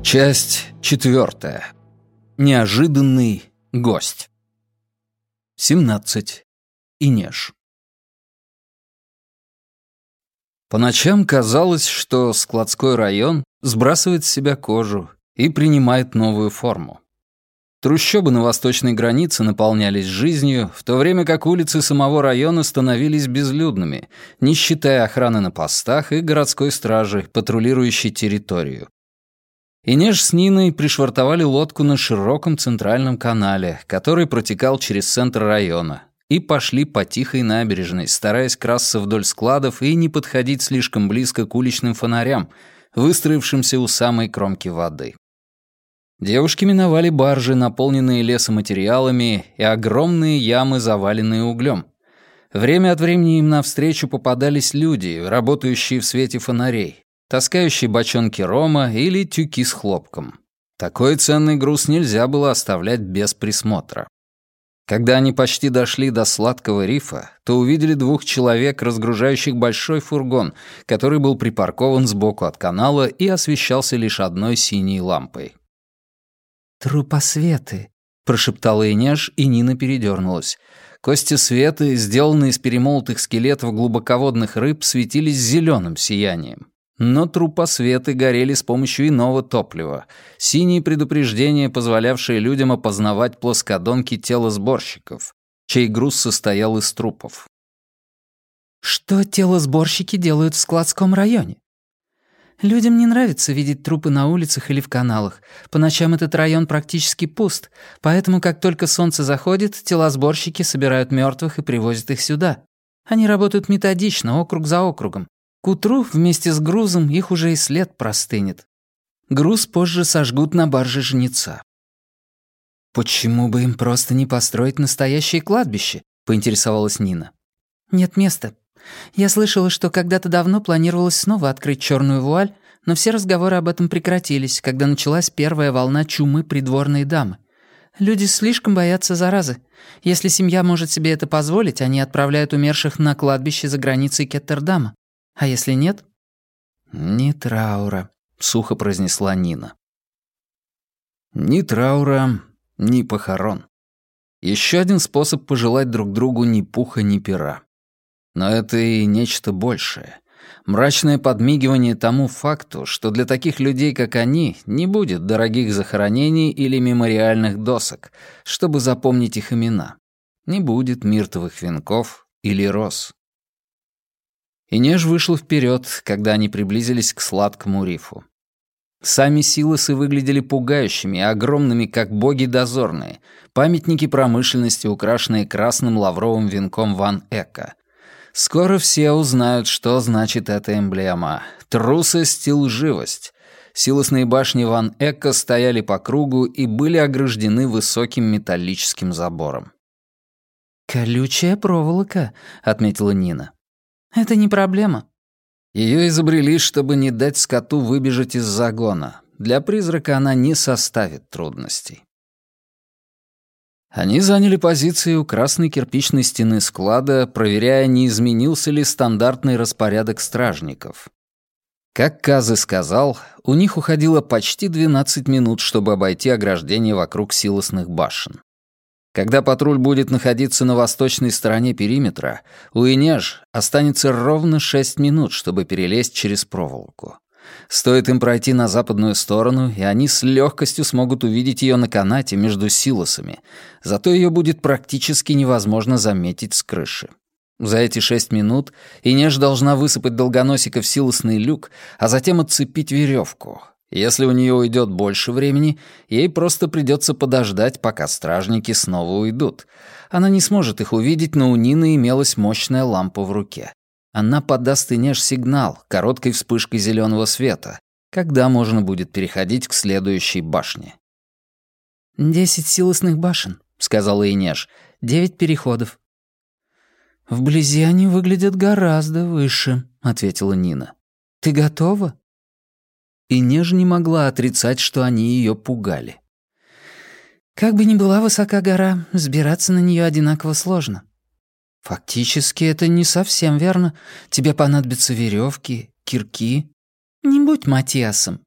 Часть 4. Неожиданный гость. 17. Инеж. По ночам казалось, что складской район сбрасывает с себя кожу и принимает новую форму. Трущобы на восточной границе наполнялись жизнью, в то время как улицы самого района становились безлюдными, не считая охраны на постах и городской стражи, патрулирующей территорию. Инеж с Ниной пришвартовали лодку на широком центральном канале, который протекал через центр района, и пошли по тихой набережной, стараясь красться вдоль складов и не подходить слишком близко к уличным фонарям, выстроившимся у самой кромки воды. Девушки миновали баржи, наполненные лесоматериалами, и огромные ямы, заваленные углем. Время от времени им навстречу попадались люди, работающие в свете фонарей, таскающие бочонки рома или тюки с хлопком. Такой ценный груз нельзя было оставлять без присмотра. Когда они почти дошли до Сладкого рифа, то увидели двух человек, разгружающих большой фургон, который был припаркован сбоку от канала и освещался лишь одной синей лампой. «Трупосветы», — прошептала Инеж, и Нина передернулась. Кости Светы, сделанные из перемолотых скелетов глубоководных рыб, светились зеленым сиянием. Но трупосветы горели с помощью иного топлива. Синие предупреждения, позволявшие людям опознавать плоскодонки тела сборщиков, чей груз состоял из трупов. «Что телосборщики делают в складском районе?» «Людям не нравится видеть трупы на улицах или в каналах. По ночам этот район практически пуст, поэтому как только солнце заходит, телосборщики собирают мертвых и привозят их сюда. Они работают методично, округ за округом. К утру вместе с грузом их уже и след простынет. Груз позже сожгут на барже жнеца». «Почему бы им просто не построить настоящее кладбище?» — поинтересовалась Нина. «Нет места. Я слышала, что когда-то давно планировалось снова открыть черную вуаль, но все разговоры об этом прекратились, когда началась первая волна чумы придворной дамы. Люди слишком боятся заразы. Если семья может себе это позволить, они отправляют умерших на кладбище за границей Кеттердама. А если нет?» «Ни траура», — сухо произнесла Нина. «Ни траура, ни похорон. Еще один способ пожелать друг другу ни пуха, ни пера. Но это и нечто большее. Мрачное подмигивание тому факту, что для таких людей, как они, не будет дорогих захоронений или мемориальных досок, чтобы запомнить их имена. Не будет миртовых венков или роз». Инеж вышла вперед, когда они приблизились к Сладкому рифу. Сами силосы выглядели пугающими и огромными, как боги дозорные, памятники промышленности, украшенные красным лавровым венком Ван Эка. Скоро все узнают, что значит эта эмблема. Трусость и лживость. Силосные башни Ван Эка стояли по кругу и были ограждены высоким металлическим забором. «Колючая проволока», — отметила Нина. «Это не проблема». Ее изобрели, чтобы не дать скоту выбежать из загона. Для призрака она не составит трудностей. Они заняли позиции у красной кирпичной стены склада, проверяя, не изменился ли стандартный распорядок стражников. Как Казы сказал, у них уходило почти 12 минут, чтобы обойти ограждение вокруг силосных башен. Когда патруль будет находиться на восточной стороне периметра, у Инеж останется ровно 6 минут, чтобы перелезть через проволоку. Стоит им пройти на западную сторону, и они с легкостью смогут увидеть ее на канате между силосами, зато ее будет практически невозможно заметить с крыши. За эти 6 минут Инеж должна высыпать долгоносика в силосный люк, а затем отцепить веревку. Если у нее уйдет больше времени, ей просто придется подождать, пока стражники снова уйдут. Она не сможет их увидеть, но у Нины имелась мощная лампа в руке. Она подаст Инеж сигнал короткой вспышкой зеленого света, когда можно будет переходить к следующей башне. 10 силосных башен», — сказала Инеж. 9 переходов. «Вблизи они выглядят гораздо выше», — ответила Нина. «Ты готова?» Инеж не могла отрицать, что они ее пугали. «Как бы ни была высока гора, взбираться на нее одинаково сложно». «Фактически это не совсем верно. Тебе понадобятся веревки, кирки». «Не будь Матиасом.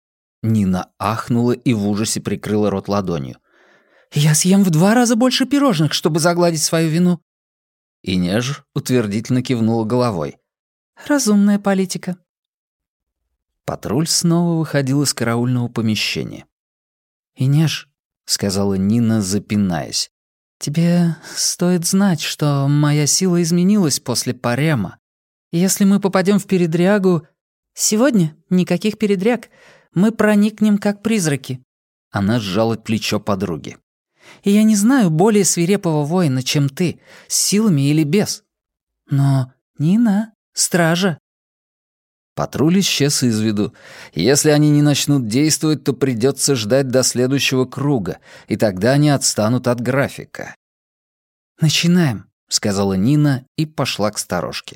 Нина ахнула и в ужасе прикрыла рот ладонью. «Я съем в 2 раза больше пирожных, чтобы загладить свою вину». Инеж утвердительно кивнула головой. «Разумная политика». Патруль снова выходил из караульного помещения. «Инеж», — сказала Нина, запинаясь, — «тебе стоит знать, что моя сила изменилась после парема. Если мы попадем в передрягу... Сегодня никаких передряг. Мы проникнем как призраки». Она сжала плечо подруги. «И я не знаю более свирепого воина, чем ты, с силами или без. Но Нина — стража». Патруль исчез из виду. Если они не начнут действовать, то придется ждать до следующего круга, и тогда они отстанут от графика. «Начинаем», — сказала Нина и пошла к сторожке.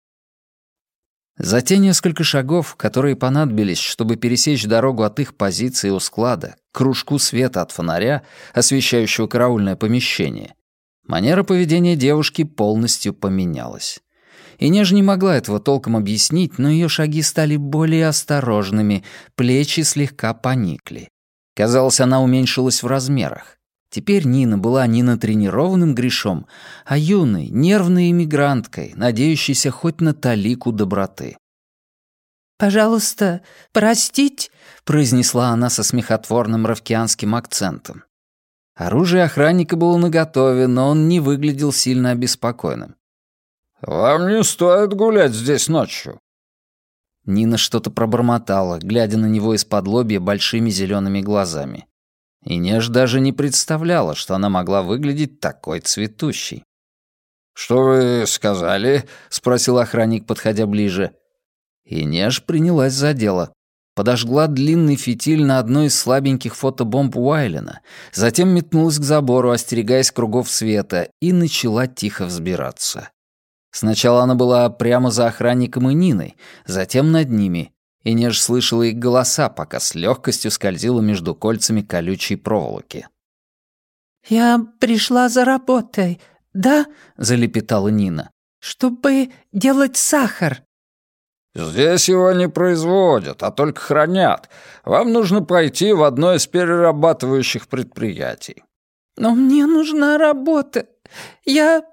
За те несколько шагов, которые понадобились, чтобы пересечь дорогу от их позиции у склада к кружку света от фонаря, освещающего караульное помещение, манера поведения девушки полностью поменялась. Инеж не могла этого толком объяснить, но ее шаги стали более осторожными, плечи слегка поникли. Казалось, она уменьшилась в размерах. Теперь Нина была не натренированным грешом, а юной, нервной эмигранткой, надеющейся хоть на талику доброты. «Пожалуйста, простить», — произнесла она со смехотворным равкианским акцентом. Оружие охранника было наготове, но он не выглядел сильно обеспокоенным. «Вам не стоит гулять здесь ночью». Нина что-то пробормотала, глядя на него из-под лобья большими зелеными глазами. Инеж даже не представляла, что она могла выглядеть такой цветущей. «Что вы сказали?» — спросил охранник, подходя ближе. Инеж принялась за дело. Подожгла длинный фитиль на одной из слабеньких фотобомб Уайлена, затем метнулась к забору, остерегаясь кругов света, и начала тихо взбираться. Сначала она была прямо за охранником и Ниной, затем над ними. Инеж слышала их голоса, пока с легкостью скользила между кольцами колючей проволоки. «Я пришла за работой, да?» — залепетала Нина. «Чтобы делать сахар». «Здесь его не производят, а только хранят. Вам нужно пойти в одно из перерабатывающих предприятий». «Но мне нужна работа. Я...»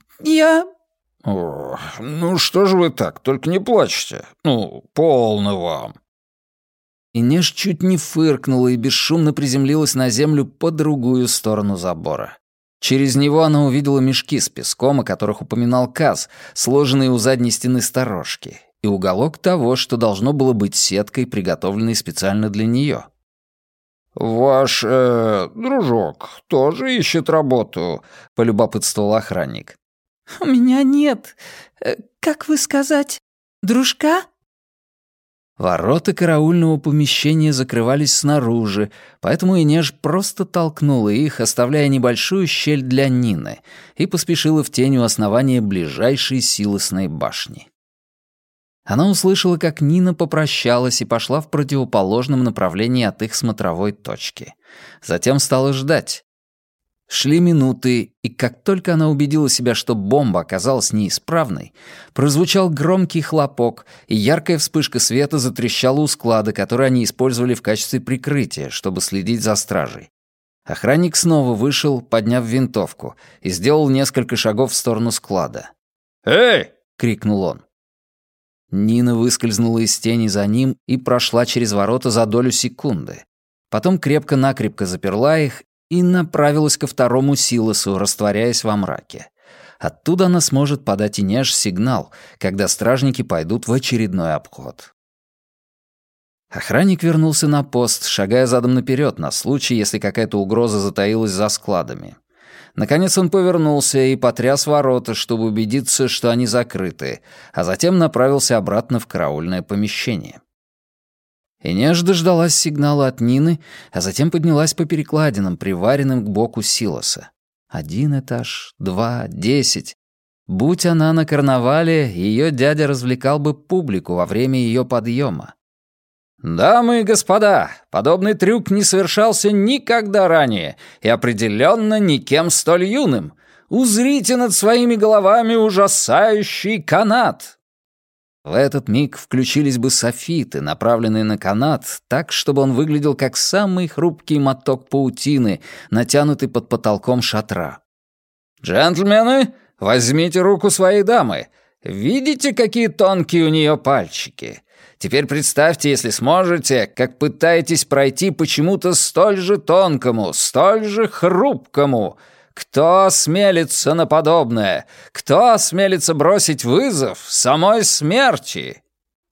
«О, ну что же вы так, только не плачьте. Ну, полно вам». Инеж чуть не фыркнула и бесшумно приземлилась на землю по другую сторону забора. Через него она увидела мешки с песком, о которых упоминал Каз, сложенные у задней стены сторожки, и уголок того, что должно было быть сеткой, приготовленной специально для нее. «Ваш дружок тоже ищет работу?» — полюбопытствовал охранник. «У меня нет, как вы сказать, дружка?» Ворота караульного помещения закрывались снаружи, поэтому Инеж просто толкнула их, оставляя небольшую щель для Нины, и поспешила в тень у основания ближайшей силосной башни. Она услышала, как Нина попрощалась и пошла в противоположном направлении от их смотровой точки. Затем стала ждать. Шли минуты, и как только она убедила себя, что бомба оказалась неисправной, прозвучал громкий хлопок, и яркая вспышка света затрещала у склада, который они использовали в качестве прикрытия, чтобы следить за стражей. Охранник снова вышел, подняв винтовку, и сделал несколько шагов в сторону склада. «Эй!» — крикнул он. Нина выскользнула из тени за ним и прошла через ворота за долю секунды. Потом крепко-накрепко заперла их и направилась ко второму силосу, растворяясь во мраке. Оттуда она сможет подать Инеж сигнал, когда стражники пойдут в очередной обход. Охранник вернулся на пост, шагая задом наперед на случай, если какая-то угроза затаилась за складами. Наконец он повернулся и потряс ворота, чтобы убедиться, что они закрыты, а затем направился обратно в караульное помещение. Инеж дождалась сигнала от Нины, а затем поднялась по перекладинам, приваренным к боку силоса. 1 этаж, 2, 10. Будь она на карнавале, ее дядя развлекал бы публику во время ее подъема. «Дамы и господа, подобный трюк не совершался никогда ранее и определенно никем столь юным. Узрите над своими головами ужасающий канат!» В этот миг включились бы софиты, направленные на канат, так, чтобы он выглядел как самый хрупкий моток паутины, натянутый под потолком шатра. «Джентльмены, возьмите руку своей дамы. Видите, какие тонкие у нее пальчики? Теперь представьте, если сможете, как пытаетесь пройти почему-то столь же тонкому, столь же хрупкому. Кто осмелится на подобное? Кто осмелится бросить вызов самой смерти?»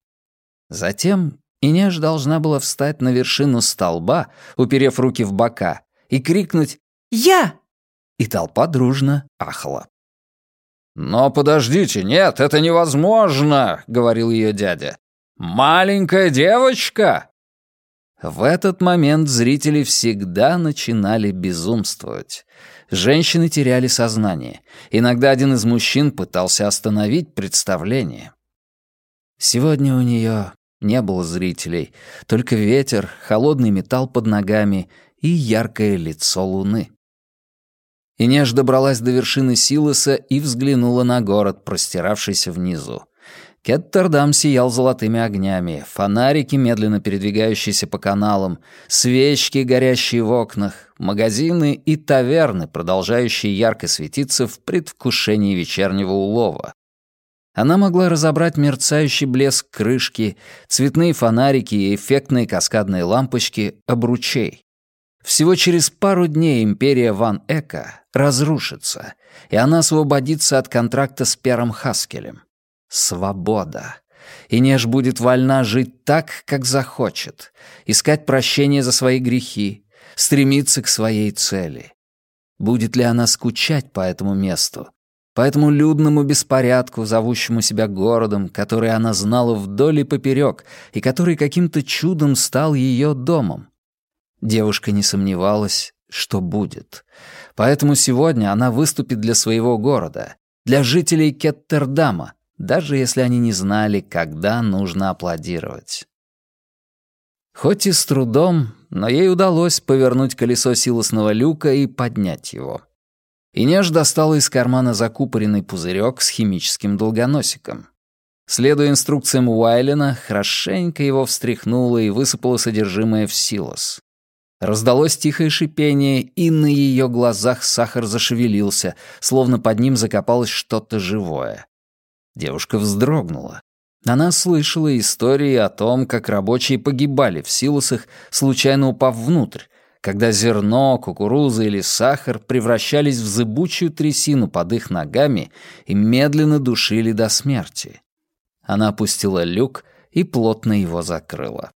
Затем Инеш должна была встать на вершину столба, уперев руки в бока, и крикнуть «Я!» И толпа дружно ахала. «Но подождите, нет, это невозможно», — говорил ее дядя. «Маленькая девочка!» В этот момент зрители всегда начинали безумствовать. Женщины теряли сознание. Иногда один из мужчин пытался остановить представление. Сегодня у нее не было зрителей, только ветер, холодный металл под ногами и яркое лицо луны. Инеш добралась до вершины Силоса и взглянула на город, простиравшийся внизу. Кеттердам сиял золотыми огнями, фонарики, медленно передвигающиеся по каналам, свечки, горящие в окнах, магазины и таверны, продолжающие ярко светиться в предвкушении вечернего улова. Она могла разобрать мерцающий блеск крышки, цветные фонарики и эффектные каскадные лампочки обручей. Всего через пару дней империя Ван Эка разрушится, и она освободится от контракта с Пером Хаскелем. Свобода. Инеш будет вольна жить так, как захочет, искать прощения за свои грехи, стремиться к своей цели. Будет ли она скучать по этому месту, по этому людному беспорядку, зовущему себя городом, который она знала вдоль и поперек, и который каким-то чудом стал ее домом? Девушка не сомневалась, что будет. Поэтому сегодня она выступит для своего города, для жителей Кеттердама, даже если они не знали, когда нужно аплодировать. Хоть и с трудом, но ей удалось повернуть колесо силосного люка и поднять его. Инеш достала из кармана закупоренный пузырек с химическим долгоносиком. Следуя инструкциям Уайлена, хорошенько его встряхнула и высыпала содержимое в силос. Раздалось тихое шипение, и на ее глазах сахар зашевелился, словно под ним закопалось что-то живое. Девушка вздрогнула. Она слышала истории о том, как рабочие погибали в силосах, случайно упав внутрь, когда зерно, кукуруза или сахар превращались в зыбучую трясину под их ногами и медленно душили до смерти. Она опустила люк и плотно его закрыла.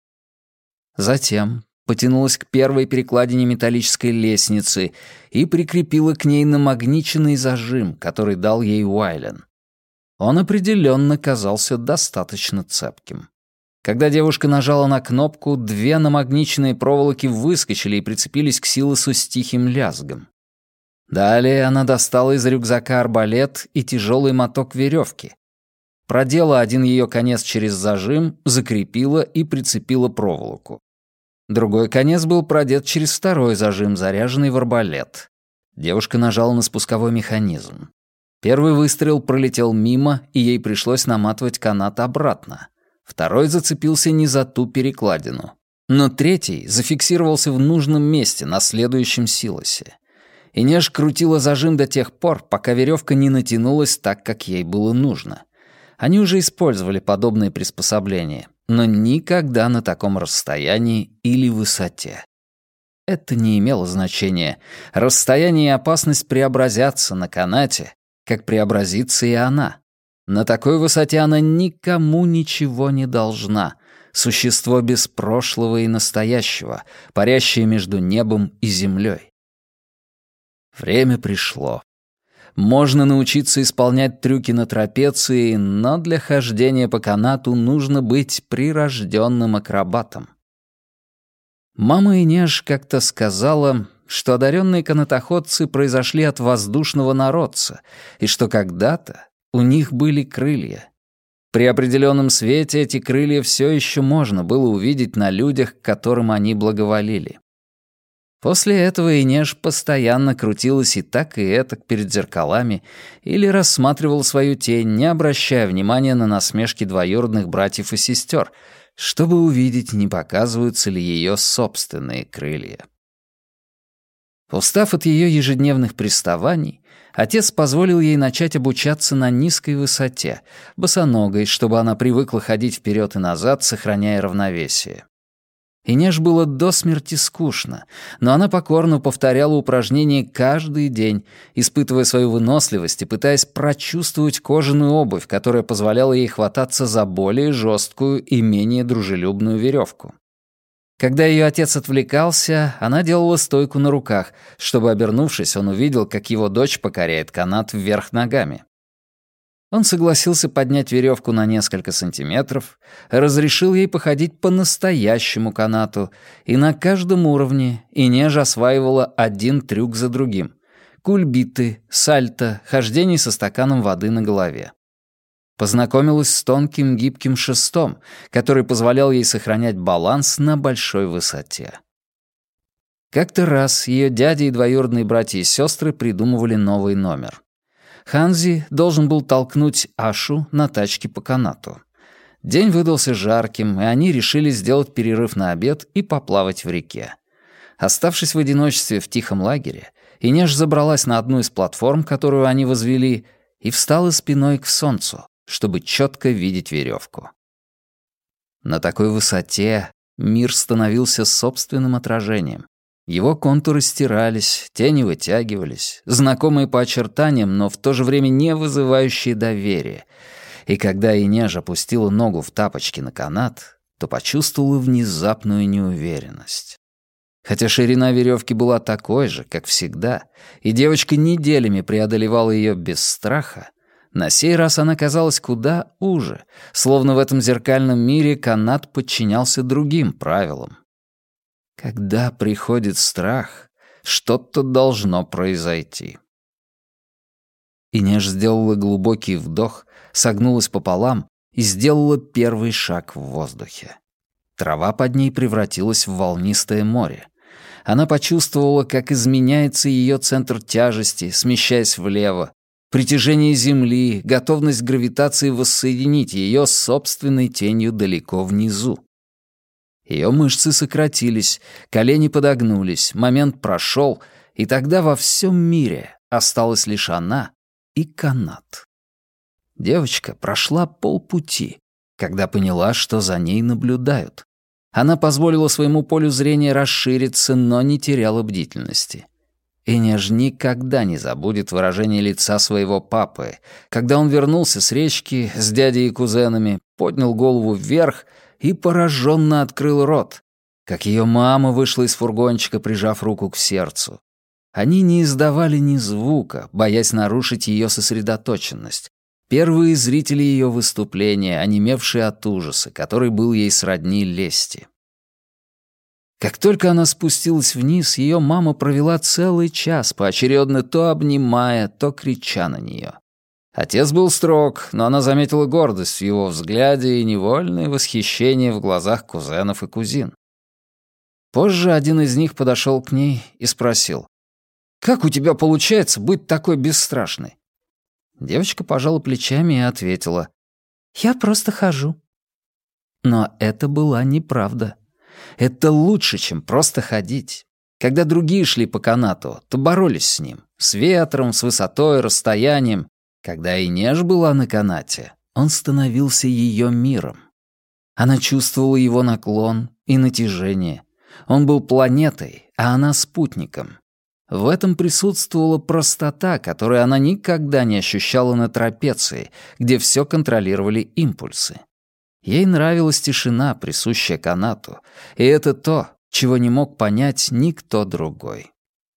Затем потянулась к первой перекладине металлической лестницы и прикрепила к ней намагниченный зажим, который дал ей Уайлен. Он определенно казался достаточно цепким. Когда девушка нажала на кнопку, две намагниченные проволоки выскочили и прицепились к силосу с тихим лязгом. Далее она достала из рюкзака арбалет и тяжелый моток веревки. Продела один ее конец через зажим, закрепила и прицепила проволоку. Другой конец был продет через второй зажим, заряженный в арбалет. Девушка нажала на спусковой механизм. Первый выстрел пролетел мимо, и ей пришлось наматывать канат обратно. Второй зацепился не за ту перекладину. Но третий зафиксировался в нужном месте на следующем силосе. Инеш крутила зажим до тех пор, пока веревка не натянулась так, как ей было нужно. Они уже использовали подобные приспособления, но никогда на таком расстоянии или высоте. Это не имело значения. Расстояние и опасность преобразятся на канате, как преобразится и она. На такой высоте она никому ничего не должна. Существо без прошлого и настоящего, парящее между небом и землей. Время пришло. Можно научиться исполнять трюки на трапеции, но для хождения по канату нужно быть прирожденным акробатом. Мама Инеш как-то сказала, что одаренные канатоходцы произошли от воздушного народца, и что когда-то у них были крылья. При определенном свете эти крылья все еще можно было увидеть на людях, к которым они благоволили. После этого Инеж постоянно крутилась и так, и этак перед зеркалами или рассматривала свою тень, не обращая внимания на насмешки двоюродных братьев и сестер, чтобы увидеть, не показываются ли ее собственные крылья. Устав от ее ежедневных приставаний, отец позволил ей начать обучаться на низкой высоте, босоногой, чтобы она привыкла ходить вперед и назад, сохраняя равновесие. Инеж было до смерти скучно, но она покорно повторяла упражнения каждый день, испытывая свою выносливость и пытаясь прочувствовать кожаную обувь, которая позволяла ей хвататься за более жесткую и менее дружелюбную веревку. Когда ее отец отвлекался, она делала стойку на руках, чтобы, обернувшись, он увидел, как его дочь покоряет канат вверх ногами. Он согласился поднять веревку на несколько сантиметров, разрешил ей походить по настоящему канату, и на каждом уровне Инеж осваивала один трюк за другим — кульбиты, сальто, хождение со стаканом воды на голове. Познакомилась с тонким гибким шестом, который позволял ей сохранять баланс на большой высоте. Как-то раз ее дяди и двоюродные братья и сестры придумывали новый номер. Ханзи должен был толкнуть Ашу на тачке по канату. День выдался жарким, и они решили сделать перерыв на обед и поплавать в реке. Оставшись в одиночестве в тихом лагере, Инеж забралась на одну из платформ, которую они возвели, и встала спиной к солнцу, чтобы четко видеть веревку. На такой высоте мир становился собственным отражением. Его контуры стирались, тени вытягивались, знакомые по очертаниям, но в то же время не вызывающие доверия. И когда Инеж опустила ногу в тапочки на канат, то почувствовала внезапную неуверенность. Хотя ширина веревки была такой же, как всегда, и девочка неделями преодолевала ее без страха, на сей раз она казалась куда уже, словно в этом зеркальном мире канат подчинялся другим правилам. Когда приходит страх, что-то должно произойти. Инеж сделала глубокий вдох, согнулась пополам и сделала первый шаг в воздухе. Трава под ней превратилась в волнистое море. Она почувствовала, как изменяется ее центр тяжести, смещаясь влево, притяжение Земли, готовность гравитации воссоединить ее с собственной тенью далеко внизу. Ее мышцы сократились, колени подогнулись, момент прошел, и тогда во всем мире осталась лишь она и канат. Девочка прошла полпути, когда поняла, что за ней наблюдают. Она позволила своему полю зрения расшириться, но не теряла бдительности. Инеж никогда не забудет выражение лица своего папы, когда он вернулся с речки с дядей и кузенами, поднял голову вверх и пораженно открыл рот, как ее мама вышла из фургончика, прижав руку к сердцу. Они не издавали ни звука, боясь нарушить ее сосредоточенность. Первые зрители ее выступления, онемевшие от ужаса, который был ей сродни лести. Как только она спустилась вниз, ее мама провела целый час, поочередно то обнимая, то крича на нее. Отец был строг, но она заметила гордость в его взгляде и невольное восхищение в глазах кузенов и кузин. Позже один из них подошел к ней и спросил: «Как у тебя получается быть такой бесстрашной?» Девочка пожала плечами и ответила: «Я просто хожу». Но это была неправда. Это лучше, чем просто ходить. Когда другие шли по канату, то боролись с ним, с ветром, с высотой, расстоянием. Когда Инеж была на канате, он становился ее миром. Она чувствовала его наклон и натяжение. Он был планетой, а она спутником. В этом присутствовала простота, которую она никогда не ощущала на трапеции, где все контролировали импульсы. Ей нравилась тишина, присущая канату, и это то, чего не мог понять никто другой.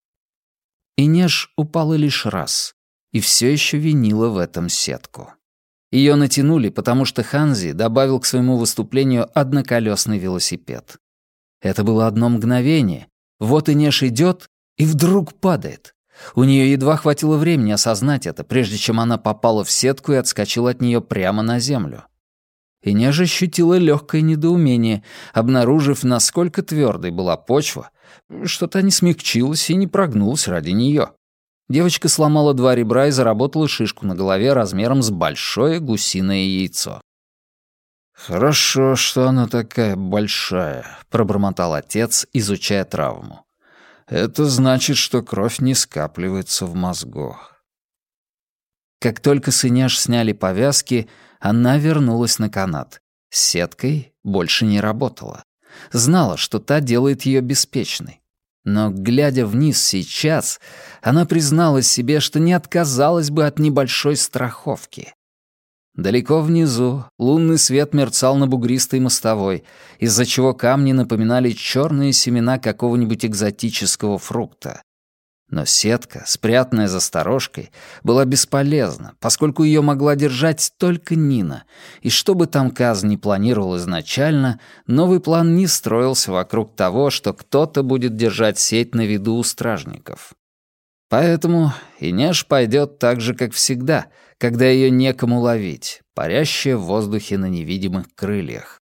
Инеж упала лишь раз и все еще винила в этом сетку. Ее натянули, потому что Ханзи добавил к своему выступлению одноколесный велосипед. Это было одно мгновение. Вот Инеж идет и вдруг падает. У нее едва хватило времени осознать это, прежде чем она попала в сетку и отскочила от нее прямо на землю. Инеж ощутила легкое недоумение, обнаружив, насколько твердой была почва, что та не смягчилась и не прогнулась ради нее. Девочка сломала 2 ребра и заработала шишку на голове размером с большое гусиное яйцо. «Хорошо, что она такая большая», — пробормотал отец, изучая травму. «Это значит, что кровь не скапливается в мозгу». Как только с Инеж сняли повязки, она вернулась на канат. С сеткой больше не работала. Знала, что та делает ее беспечной. Но, глядя вниз сейчас, она призналась себе, что не отказалась бы от небольшой страховки. Далеко внизу лунный свет мерцал на бугристой мостовой, из-за чего камни напоминали черные семена какого-нибудь экзотического фрукта. Но сетка, спрятанная за сторожкой, была бесполезна, поскольку ее могла держать только Нина, и что бы там Каз ни планировал изначально, новый план не строился вокруг того, что кто-то будет держать сеть на виду у стражников. Поэтому Инеж пойдет так же, как всегда, когда ее некому ловить, парящая в воздухе на невидимых крыльях.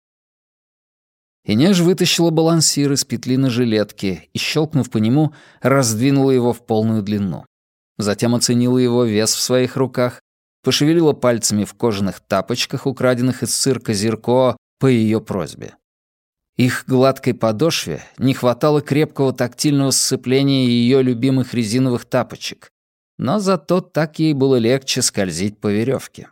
Инеж вытащила балансир из петли на жилетке и, щелкнув по нему, раздвинула его в полную длину. Затем оценила его вес в своих руках, пошевелила пальцами в кожаных тапочках, украденных из цирка Зирко по ее просьбе. Их гладкой подошве не хватало крепкого тактильного сцепления ее любимых резиновых тапочек, но зато так ей было легче скользить по веревке.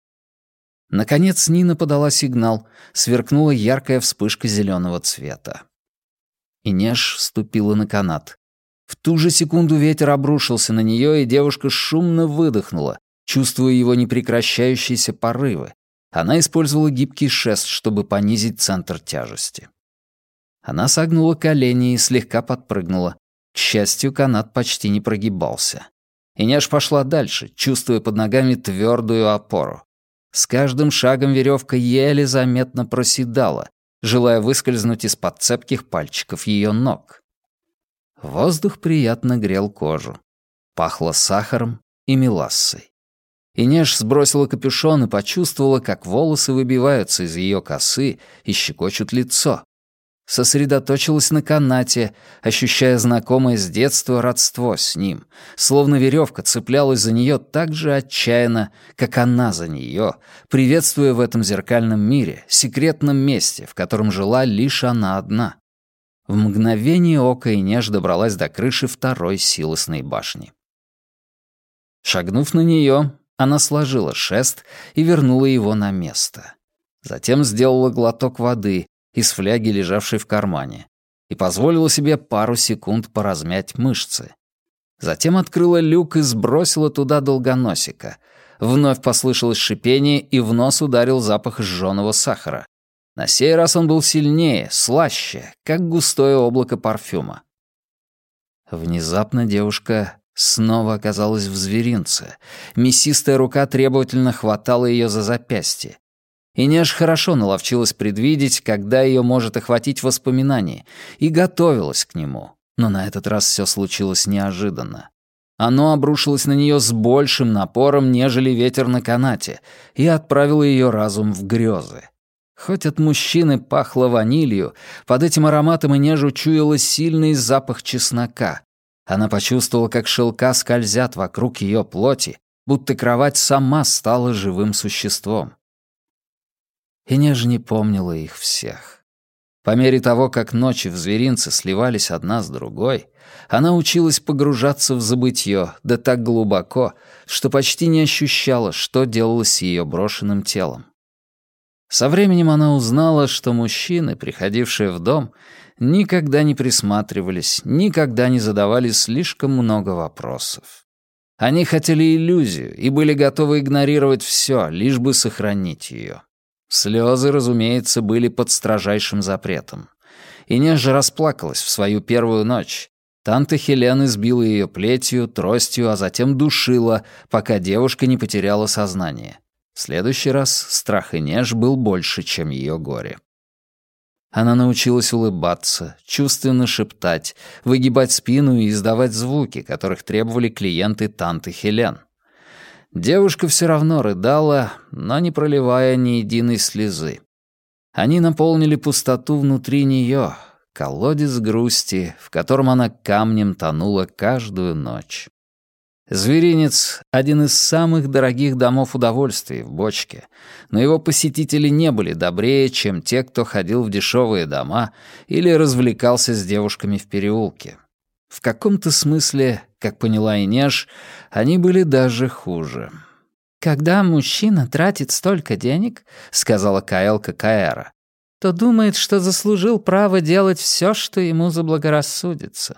Наконец Нина подала сигнал, сверкнула яркая вспышка зеленого цвета. Инеж ступила на канат. В ту же секунду ветер обрушился на нее, и девушка шумно выдохнула, чувствуя его непрекращающиеся порывы. Она использовала гибкий шест, чтобы понизить центр тяжести. Она согнула колени и слегка подпрыгнула. К счастью, канат почти не прогибался. Инеж пошла дальше, чувствуя под ногами твердую опору. С каждым шагом веревка еле заметно проседала, желая выскользнуть из-под цепких пальчиков ее ног. Воздух приятно грел кожу. Пахло сахаром и мелассой. Инеж сбросила капюшон и почувствовала, как волосы выбиваются из ее косы и щекочут лицо. Сосредоточилась на канате, ощущая знакомое с детства родство с ним, словно веревка цеплялась за нее так же отчаянно, как она за нее, приветствуя в этом зеркальном мире, секретном месте, в котором жила лишь она одна. В мгновение ока Инеж добралась до крыши 2-й силосной башни. Шагнув на нее, она сложила шест и вернула его на место. Затем сделала глоток воды из фляги, лежавшей в кармане, и позволила себе пару секунд поразмять мышцы. Затем открыла люк и сбросила туда долгоносика. Вновь послышалось шипение, и в нос ударил запах сжёного сахара. На сей раз он был сильнее, слаще, как густое облако парфюма. Внезапно девушка снова оказалась в зверинце. Мясистая рука требовательно хватала ее за запястье. Инеж хорошо наловчилась предвидеть, когда ее может охватить воспоминание, и готовилась к нему. Но на этот раз все случилось неожиданно. Оно обрушилось на нее с большим напором, нежели ветер на канате, и отправило ее разум в грезы. Хоть от мужчины пахло ванилью, под этим ароматом Инежу чуяла сильный запах чеснока. Она почувствовала, как шелка скользят вокруг ее плоти, будто кровать сама стала живым существом. Инеж не помнила их всех. По мере того, как ночи в зверинце сливались одна с другой, она училась погружаться в забытье, да так глубоко, что почти не ощущала, что делалось с ее брошенным телом. Со временем она узнала, что мужчины, приходившие в дом, никогда не присматривались, никогда не задавали слишком много вопросов. Они хотели иллюзию и были готовы игнорировать все, лишь бы сохранить ее. Слезы, разумеется, были под строжайшим запретом. Инеж же расплакалась в свою первую ночь. Танта Хелен избила ее плетью, тростью, а затем душила, пока девушка не потеряла сознание. В следующий раз страх Инеж был больше, чем ее горе. Она научилась улыбаться, чувственно шептать, выгибать спину и издавать звуки, которых требовали клиенты Танты Хелен. Девушка все равно рыдала, но не проливая ни единой слезы. Они наполнили пустоту внутри нее, колодец грусти, в котором она камнем тонула каждую ночь. Зверинец — один из самых дорогих домов удовольствий в Бочке, но его посетители не были добрее, чем те, кто ходил в дешевые дома или развлекался с девушками в переулке. В каком-то смысле, как поняла Инеш, они были даже хуже. «Когда мужчина тратит столько денег, — сказала Каэлка Каэра, — то думает, что заслужил право делать все, что ему заблагорассудится».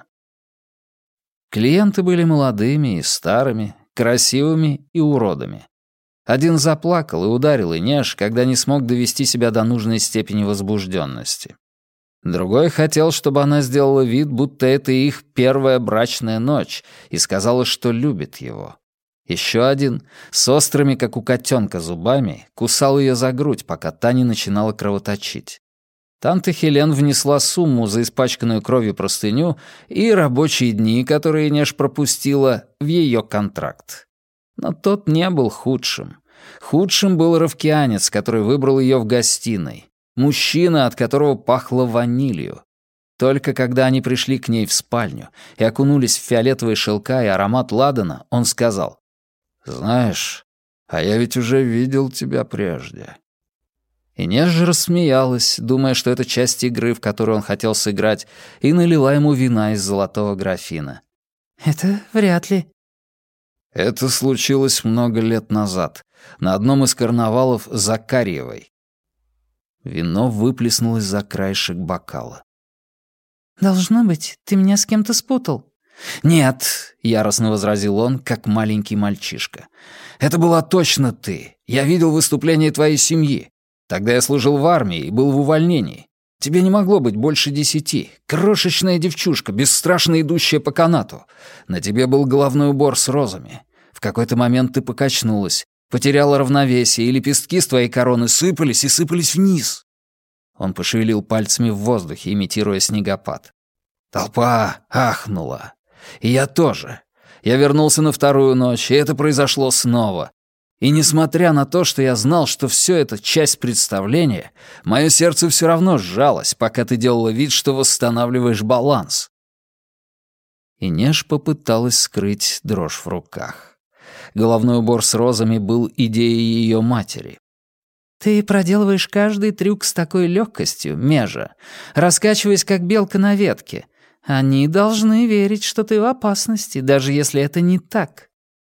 Клиенты были молодыми и старыми, красивыми и уродами. Один заплакал и ударил Инеш, когда не смог довести себя до нужной степени возбужденности. Другой хотел, чтобы она сделала вид, будто это их первая брачная ночь, и сказала, что любит его. Еще один, с острыми, как у котенка, зубами, кусал ее за грудь, пока та не начинала кровоточить. Танта Хелен внесла сумму за испачканную кровью простыню и рабочие дни, которые Инеш пропустила, в ее контракт. Но тот не был худшим. Худшим был ровкианец, который выбрал ее в гостиной. Мужчина, от которого пахло ванилью. Только когда они пришли к ней в спальню и окунулись в фиолетовые шелка и аромат ладана, он сказал: «Знаешь, а я ведь уже видел тебя прежде». Инеш же рассмеялась, думая, что это часть игры, в которую он хотел сыграть, и налила ему вина из золотого графина. «Это вряд ли». Это случилось много лет назад, на одном из карнавалов Закарьевой. Вино выплеснулось за краешек бокала. «Должно быть, ты меня с кем-то спутал». «Нет», — яростно возразил он, как маленький мальчишка. «Это была точно ты. Я видел выступление твоей семьи. Тогда я служил в армии и был в увольнении. Тебе не могло быть больше 10. Крошечная девчушка, бесстрашно идущая по канату. На тебе был головной убор с розами. В какой-то момент ты покачнулась, потеряла равновесие, и лепестки с твоей короны сыпались и сыпались вниз». Он пошевелил пальцами в воздухе, имитируя снегопад. Толпа ахнула. И я тоже. Я вернулся на вторую ночь, и это произошло снова. И несмотря на то, что я знал, что все это часть представления, мое сердце все равно сжалось, пока ты делала вид, что восстанавливаешь баланс. Инеш попыталась скрыть дрожь в руках. Головной убор с розами был идеей ее матери. «Ты проделываешь каждый трюк с такой легкостью, Межа, раскачиваясь, как белка на ветке. Они должны верить, что ты в опасности, даже если это не так».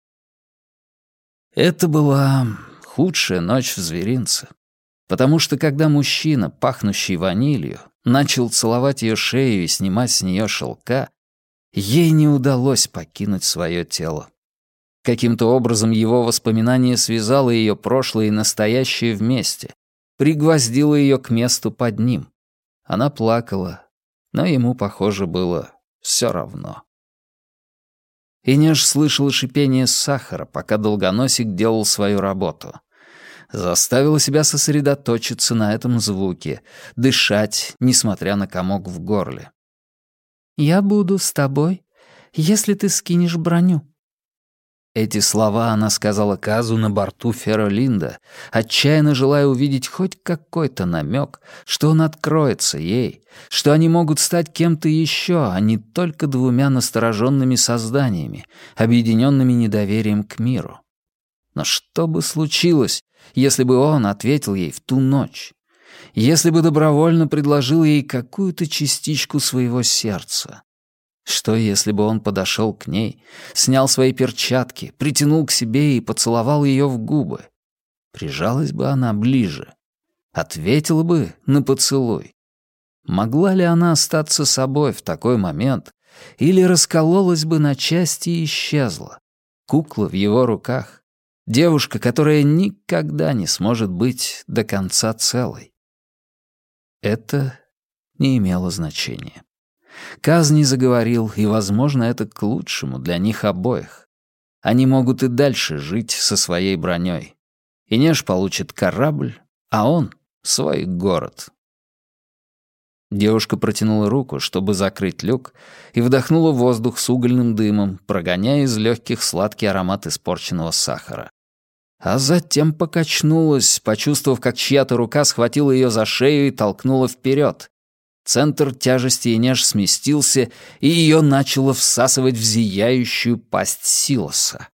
Это была худшая ночь в зверинце, потому что когда мужчина, пахнущий ванилью, начал целовать ее шею и снимать с нее шелка, ей не удалось покинуть свое тело. Каким-то образом его воспоминание связало ее прошлое и настоящее вместе, пригвоздило ее к месту под ним. Она плакала, но ему, похоже, было все равно. Инеш слышала шипение сахара, пока долгоносик делал свою работу. Заставила себя сосредоточиться на этом звуке, дышать, несмотря на комок в горле. «Я буду с тобой, если ты скинешь броню». Эти слова она сказала Казу на борту Феролинда, отчаянно желая увидеть хоть какой-то намек, что он откроется ей, что они могут стать кем-то еще, а не только двумя настороженными созданиями, объединенными недоверием к миру. Но что бы случилось, если бы он ответил ей в ту ночь? Если бы добровольно предложил ей какую-то частичку своего сердца? Что, если бы он подошел к ней, снял свои перчатки, притянул к себе и поцеловал ее в губы? Прижалась бы она ближе, ответила бы на поцелуй. Могла ли она остаться собой в такой момент, или раскололась бы на части и исчезла? Кукла в его руках, девушка, которая никогда не сможет быть до конца целой. Это не имело значения. Каз не заговорил, и, возможно, это к лучшему для них обоих. Они могут и дальше жить со своей броней. Инеш получит корабль, а он — свой город. Девушка протянула руку, чтобы закрыть люк, и вдохнула воздух с угольным дымом, прогоняя из легких сладкий аромат испорченного сахара. А затем покачнулась, почувствовав, как чья-то рука схватила ее за шею и толкнула вперед. Центр тяжести Инеш сместился, и ее начало всасывать в зияющую пасть силоса.